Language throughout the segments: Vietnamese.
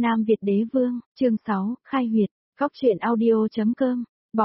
Nam Việt Đế Vương, chương 6, khai huyệt, góc truyện audio.com,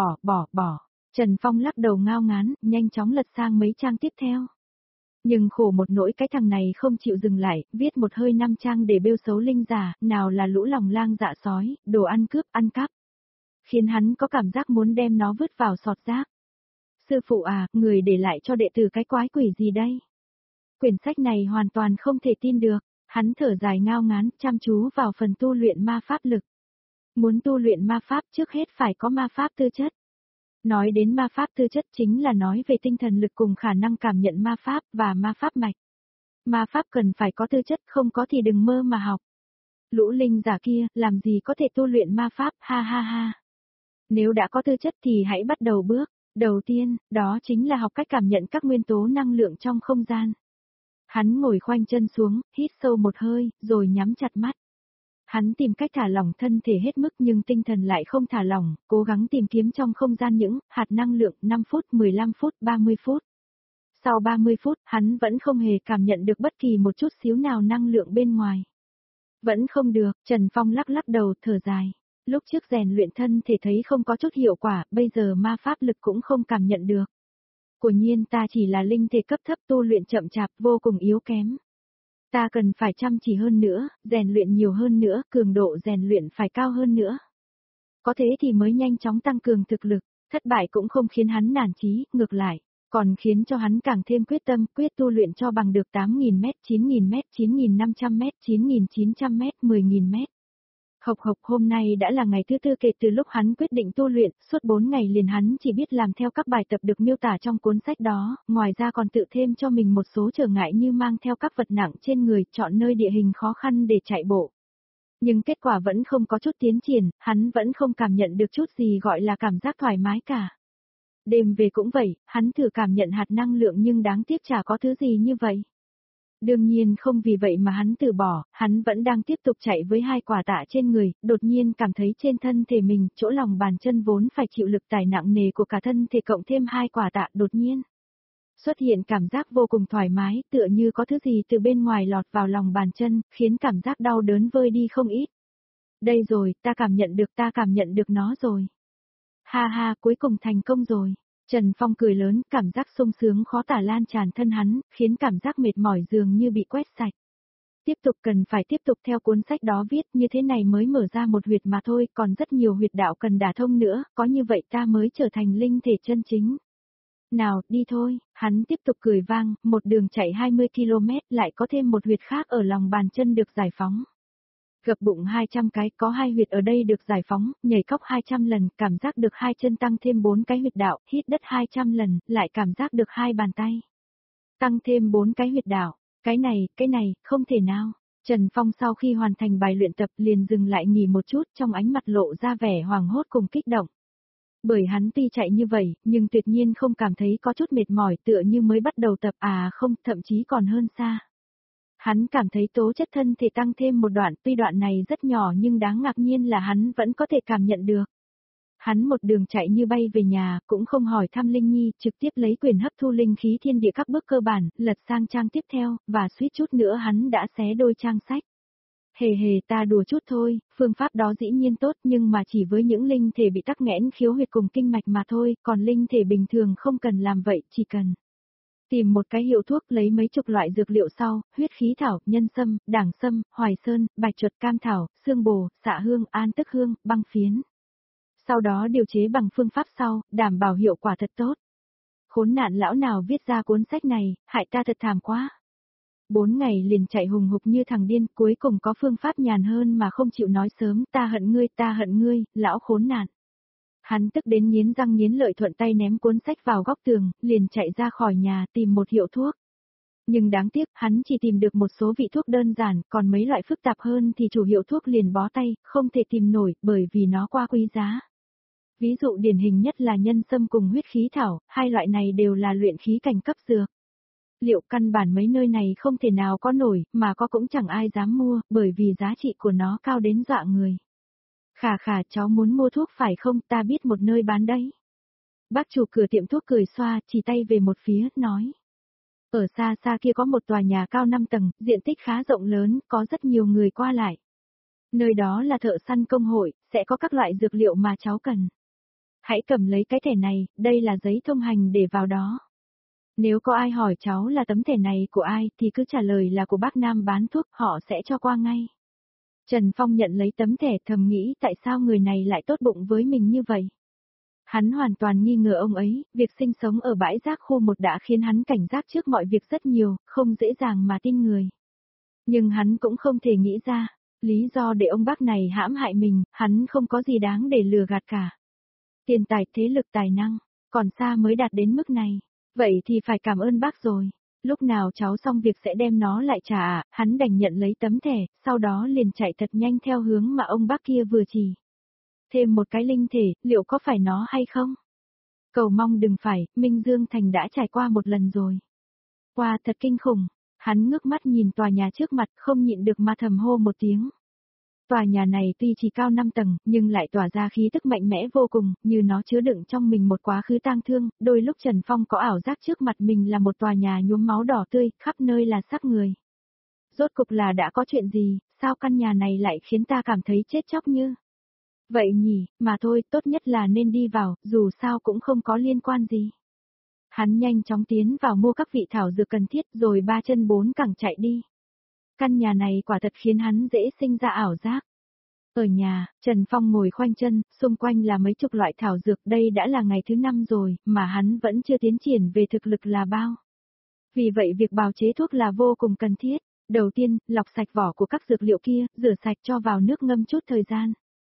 bỏ. Trần Phong lắc đầu ngao ngán, nhanh chóng lật sang mấy trang tiếp theo. Nhưng khổ một nỗi cái thằng này không chịu dừng lại, viết một hơi 5 trang để bêu xấu Linh giả, nào là lũ lòng lang dạ sói, đồ ăn cướp, ăn cắp. Khiến hắn có cảm giác muốn đem nó vứt vào sọt rác. Sư phụ à, người để lại cho đệ tử cái quái quỷ gì đây? Quyển sách này hoàn toàn không thể tin được, hắn thở dài ngao ngán, chăm chú vào phần tu luyện ma pháp lực. Muốn tu luyện ma pháp trước hết phải có ma pháp tư chất. Nói đến ma pháp tư chất chính là nói về tinh thần lực cùng khả năng cảm nhận ma pháp và ma pháp mạch. Ma pháp cần phải có tư chất, không có thì đừng mơ mà học. Lũ linh giả kia, làm gì có thể tu luyện ma pháp, ha ha ha. Nếu đã có tư chất thì hãy bắt đầu bước. Đầu tiên, đó chính là học cách cảm nhận các nguyên tố năng lượng trong không gian. Hắn ngồi khoanh chân xuống, hít sâu một hơi, rồi nhắm chặt mắt. Hắn tìm cách thả lỏng thân thể hết mức nhưng tinh thần lại không thả lỏng, cố gắng tìm kiếm trong không gian những hạt năng lượng 5 phút, 15 phút, 30 phút. Sau 30 phút, hắn vẫn không hề cảm nhận được bất kỳ một chút xíu nào năng lượng bên ngoài. Vẫn không được, Trần Phong lắc lắc đầu thở dài. Lúc trước rèn luyện thân thể thấy không có chút hiệu quả, bây giờ ma pháp lực cũng không cảm nhận được. Quả nhiên ta chỉ là linh thể cấp thấp tu luyện chậm chạp vô cùng yếu kém. Ta cần phải chăm chỉ hơn nữa, rèn luyện nhiều hơn nữa, cường độ rèn luyện phải cao hơn nữa. Có thế thì mới nhanh chóng tăng cường thực lực, thất bại cũng không khiến hắn nản chí, ngược lại, còn khiến cho hắn càng thêm quyết tâm, quyết tu luyện cho bằng được 8.000 mét, 9.000 mét, 9.500 mét, 9.900 mét, 10.000 mét. Hộc hôm nay đã là ngày thứ tư kể từ lúc hắn quyết định tu luyện, suốt 4 ngày liền hắn chỉ biết làm theo các bài tập được miêu tả trong cuốn sách đó, ngoài ra còn tự thêm cho mình một số trở ngại như mang theo các vật nặng trên người, chọn nơi địa hình khó khăn để chạy bộ. Nhưng kết quả vẫn không có chút tiến triển, hắn vẫn không cảm nhận được chút gì gọi là cảm giác thoải mái cả. Đêm về cũng vậy, hắn thử cảm nhận hạt năng lượng nhưng đáng tiếc chả có thứ gì như vậy. Đương nhiên không vì vậy mà hắn từ bỏ, hắn vẫn đang tiếp tục chạy với 2 quả tạ trên người, đột nhiên cảm thấy trên thân thể mình, chỗ lòng bàn chân vốn phải chịu lực tải nặng nề của cả thân thể cộng thêm 2 quả tạ đột nhiên. Xuất hiện cảm giác vô cùng thoải mái, tựa như có thứ gì từ bên ngoài lọt vào lòng bàn chân, khiến cảm giác đau đớn vơi đi không ít. Đây rồi, ta cảm nhận được nó rồi. Ha ha, cuối cùng thành công rồi. Trần Phong cười lớn, cảm giác sung sướng khó tả lan tràn thân hắn, khiến cảm giác mệt mỏi dường như bị quét sạch. Tiếp tục cần phải tiếp tục theo cuốn sách đó viết, như thế này mới mở ra một huyệt mà thôi, còn rất nhiều huyệt đạo cần đả thông nữa, có như vậy ta mới trở thành linh thể chân chính. Nào, đi thôi, hắn tiếp tục cười vang, một đường chạy 20 km lại có thêm một huyệt khác ở lòng bàn chân được giải phóng. Gập bụng 200 cái, có 2 huyệt ở đây được giải phóng, nhảy cóc 200 lần, cảm giác được 2 chân tăng thêm 4 cái huyệt đạo, hít đất 200 lần, lại cảm giác được 2 bàn tay. Tăng thêm 4 cái huyệt đạo, cái này, không thể nào. Trần Phong sau khi hoàn thành bài luyện tập liền dừng lại nghỉ một chút, trong ánh mặt lộ ra vẻ hoảng hốt cùng kích động. Bởi hắn tuy chạy như vậy, nhưng tuyệt nhiên không cảm thấy có chút mệt mỏi, tựa như mới bắt đầu tập, không, thậm chí còn hơn xa. Hắn cảm thấy tố chất thân thể tăng thêm một đoạn, tuy đoạn này rất nhỏ nhưng đáng ngạc nhiên là hắn vẫn có thể cảm nhận được. Hắn một đường chạy như bay về nhà, cũng không hỏi thăm Linh Nhi, trực tiếp lấy quyền hấp thu linh khí thiên địa các bước cơ bản, lật sang trang tiếp theo, và suýt chút nữa hắn đã xé đôi trang sách. Hề ta đùa chút thôi, phương pháp đó dĩ nhiên tốt nhưng mà chỉ với những linh thể bị tắc nghẽn khiếu huyệt cùng kinh mạch mà thôi, còn linh thể bình thường không cần làm vậy, chỉ cần tìm một cái hiệu thuốc, lấy mấy chục loại dược liệu sau, huyết khí thảo, nhân sâm, đảng sâm, hoài sơn, bạch chuột, cam thảo, xương bồ, xạ hương, an tức hương, băng phiến. Sau đó điều chế bằng phương pháp sau, đảm bảo hiệu quả thật tốt. Khốn nạn lão nào viết ra cuốn sách này, hại ta thật thảm quá. 4 ngày liền chạy hùng hục như thằng điên, cuối cùng có phương pháp nhàn hơn mà không chịu nói sớm, ta hận ngươi, lão khốn nạn. Hắn tức đến nghiến răng nghiến lợi thuận tay ném cuốn sách vào góc tường, liền chạy ra khỏi nhà tìm một hiệu thuốc. Nhưng đáng tiếc, hắn chỉ tìm được một số vị thuốc đơn giản, còn mấy loại phức tạp hơn thì chủ hiệu thuốc liền bó tay, không thể tìm nổi, bởi vì nó quá quý giá. Ví dụ điển hình nhất là nhân sâm cùng huyết khí thảo, 2 loại này đều là luyện khí cảnh cấp dược. Liệu căn bản mấy nơi này không thể nào có nổi, mà có cũng chẳng ai dám mua, bởi vì giá trị của nó cao đến dọa người. Khà cháu muốn mua thuốc phải không, ta biết một nơi bán đấy. Bác chủ cửa tiệm thuốc cười xoa, chỉ tay về một phía, nói. Ở xa kia có một tòa nhà cao 5 tầng, diện tích khá rộng lớn, có rất nhiều người qua lại. Nơi đó là thợ săn công hội, sẽ có các loại dược liệu mà cháu cần. Hãy cầm lấy cái thẻ này, đây là giấy thông hành để vào đó. Nếu có ai hỏi cháu là tấm thẻ này của ai thì cứ trả lời là của bác Nam bán thuốc, họ sẽ cho qua ngay. Trần Phong nhận lấy tấm thẻ thầm nghĩ tại sao người này lại tốt bụng với mình như vậy. Hắn hoàn toàn nghi ngờ ông ấy, việc sinh sống ở bãi rác khu 1 đã khiến hắn cảnh giác trước mọi việc rất nhiều, không dễ dàng mà tin người. Nhưng hắn cũng không thể nghĩ ra, lý do để ông bác này hãm hại mình, hắn không có gì đáng để lừa gạt cả. Tiền tài, thế lực, tài năng, còn xa mới đạt đến mức này. Vậy thì phải cảm ơn bác rồi. Lúc nào cháu xong việc sẽ đem nó lại trả ạ. Hắn đành nhận lấy tấm thẻ, sau đó liền chạy thật nhanh theo hướng mà ông bác kia vừa chỉ. Thêm một cái linh thể, liệu có phải nó hay không? Cầu mong đừng phải, Minh Dương Thành đã trải qua một lần rồi. Wow, thật kinh khủng. Hắn ngước mắt nhìn tòa nhà trước mặt, không nhịn được mà thầm hô một tiếng. Tòa nhà này tuy chỉ cao 5 tầng, nhưng lại tỏa ra khí tức mạnh mẽ vô cùng, như nó chứa đựng trong mình một quá khứ tang thương, đôi lúc Trần Phong có ảo giác trước mặt mình là một tòa nhà nhuốm máu đỏ tươi, khắp nơi là xác người. Rốt cục là đã có chuyện gì, sao căn nhà này lại khiến ta cảm thấy chết chóc như... Vậy nhỉ, mà thôi, tốt nhất là nên đi vào, dù sao cũng không có liên quan gì. Hắn nhanh chóng tiến vào mua các vị thảo dược cần thiết rồi 3 chân 4 cẳng chạy đi. Căn nhà này quả thật khiến hắn dễ sinh ra ảo giác. Ở nhà, Trần Phong ngồi khoanh chân, xung quanh là mấy chục loại thảo dược, đây đã là ngày thứ 5 rồi, mà hắn vẫn chưa tiến triển về thực lực là bao. Vì vậy việc bào chế thuốc là vô cùng cần thiết. Đầu tiên, lọc sạch vỏ của các dược liệu kia, rửa sạch cho vào nước ngâm chút thời gian.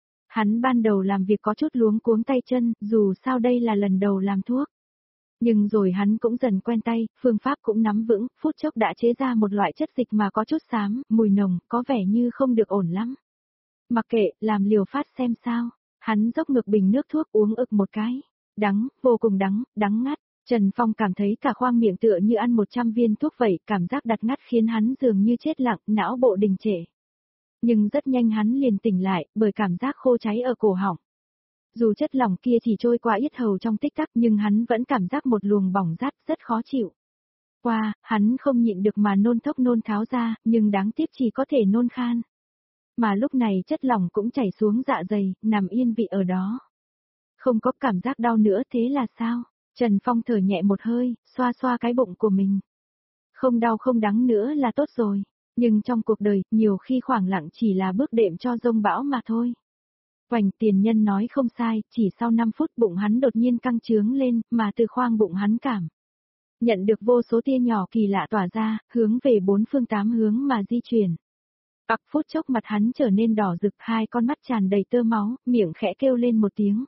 Hắn ban đầu làm việc có chút luống cuống tay chân, dù sao đây là lần đầu làm thuốc. Nhưng rồi hắn cũng dần quen tay, phương pháp cũng nắm vững, phút chốc đã chế ra một loại chất dịch mà có chút xám, mùi nồng, có vẻ như không được ổn lắm. Mặc kệ, làm liều phát xem sao. Hắn dốc ngược bình nước thuốc uống ực một cái. Đắng, vô cùng đắng, đắng ngắt. Trần Phong cảm thấy cả khoang miệng tựa như ăn 100 viên thuốc vậy, cảm giác đặt ngắt khiến hắn dường như chết lặng, não bộ đình trệ. Nhưng rất nhanh hắn liền tỉnh lại, bởi cảm giác khô cháy ở cổ họng. Dù chất lỏng kia chỉ trôi qua yết hầu trong tích tắc nhưng hắn vẫn cảm giác một luồng bỏng rát rất khó chịu. Qua, hắn không nhịn được mà nôn thốc nôn tháo ra, nhưng đáng tiếc chỉ có thể nôn khan. Mà lúc này chất lỏng cũng chảy xuống dạ dày, nằm yên vị ở đó. Không có cảm giác đau nữa thế là sao? Trần Phong thở nhẹ một hơi, xoa xoa cái bụng của mình. Không đau không đắng nữa là tốt rồi. Nhưng trong cuộc đời, nhiều khi khoảng lặng chỉ là bước đệm cho dông bão mà thôi. Hoành tiền nhân nói không sai, chỉ sau 5 phút bụng hắn đột nhiên căng trướng lên, mà từ khoang bụng hắn cảm. Nhận được vô số tia nhỏ kỳ lạ tỏa ra, hướng về 4 phương 8 hướng mà di chuyển. Ặc phút chốc mặt hắn trở nên đỏ rực, hai con mắt tràn đầy tơ máu, miệng khẽ kêu lên một tiếng.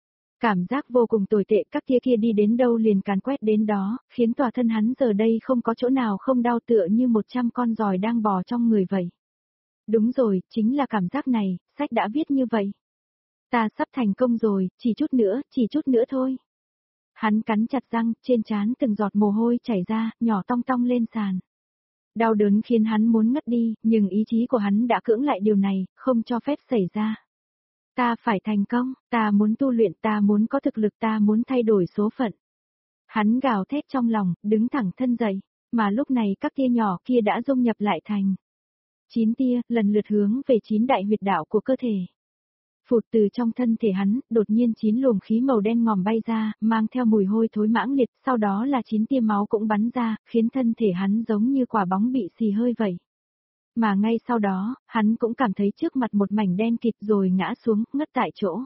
Cảm giác vô cùng tồi tệ, các tia kia đi đến đâu liền càn quét đến đó, khiến tòa thân hắn giờ đây không có chỗ nào không đau tựa như 100 con giòi đang bò trong người vậy. Đúng rồi, chính là cảm giác này, sách đã viết như vậy. Ta sắp thành công rồi, chỉ chút nữa thôi. Hắn cắn chặt răng, trên trán từng giọt mồ hôi chảy ra, nhỏ tong tong lên sàn. Đau đớn khiến hắn muốn ngất đi, nhưng ý chí của hắn đã cưỡng lại điều này, không cho phép xảy ra. Ta phải thành công, ta muốn tu luyện, ta muốn có thực lực, ta muốn thay đổi số phận. Hắn gào thét trong lòng, đứng thẳng thân dậy, mà lúc này các tia nhỏ kia đã dung nhập lại thành 9 tia, lần lượt hướng về 9 đại huyệt đạo của cơ thể. Phụt từ trong thân thể hắn, đột nhiên 9 luồng khí màu đen ngòm bay ra, mang theo mùi hôi thối mãng liệt, sau đó là 9 tia máu cũng bắn ra, khiến thân thể hắn giống như quả bóng bị xì hơi vậy. Mà ngay sau đó, hắn cũng cảm thấy trước mặt một mảnh đen kịt rồi ngã xuống, ngất tại chỗ.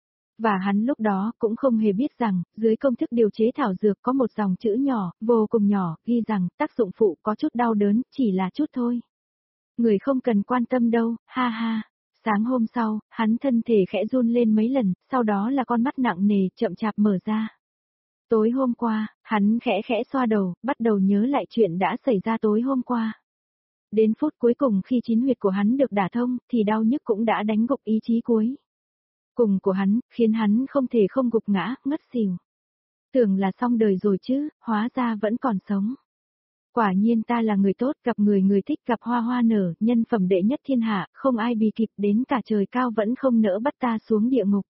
Và hắn lúc đó cũng không hề biết rằng, dưới công thức điều chế thảo dược có một dòng chữ nhỏ, vô cùng nhỏ, ghi rằng tác dụng phụ có chút đau đớn, chỉ là chút thôi. Người không cần quan tâm đâu, ha ha. Sáng hôm sau, hắn thân thể khẽ run lên mấy lần, sau đó là con mắt nặng nề, chậm chạp mở ra. Tối hôm qua, hắn khẽ khẽ xoa đầu, bắt đầu nhớ lại chuyện đã xảy ra tối hôm qua. Đến phút cuối cùng khi 9 huyệt của hắn được đả thông, thì đau nhức cũng đã đánh gục ý chí cuối cùng của hắn, khiến hắn không thể không gục ngã, ngất xỉu. Tưởng là xong đời rồi chứ, hóa ra vẫn còn sống. Quả nhiên ta là người tốt, gặp người người thích, gặp hoa hoa nở, nhân phẩm đệ nhất thiên hạ, không ai bì kịp, đến cả trời cao vẫn không nỡ bắt ta xuống địa ngục.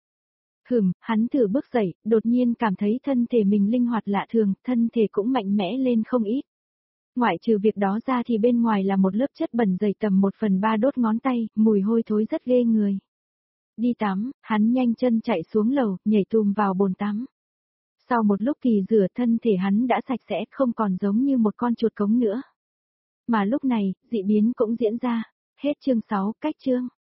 Hắn thử bước dậy, đột nhiên cảm thấy thân thể mình linh hoạt lạ thường, thân thể cũng mạnh mẽ lên không ít. Ngoại trừ việc đó ra thì bên ngoài là một lớp chất bẩn dày tầm 1/3 đốt ngón tay, mùi hôi thối rất ghê người. Đi tắm, hắn nhanh chân chạy xuống lầu, nhảy tùm vào bồn tắm. Sau một lúc thì rửa thân thể hắn đã sạch sẽ, không còn giống như một con chuột cống nữa. Mà lúc này, dị biến cũng diễn ra. Hết chương 6, cách chương.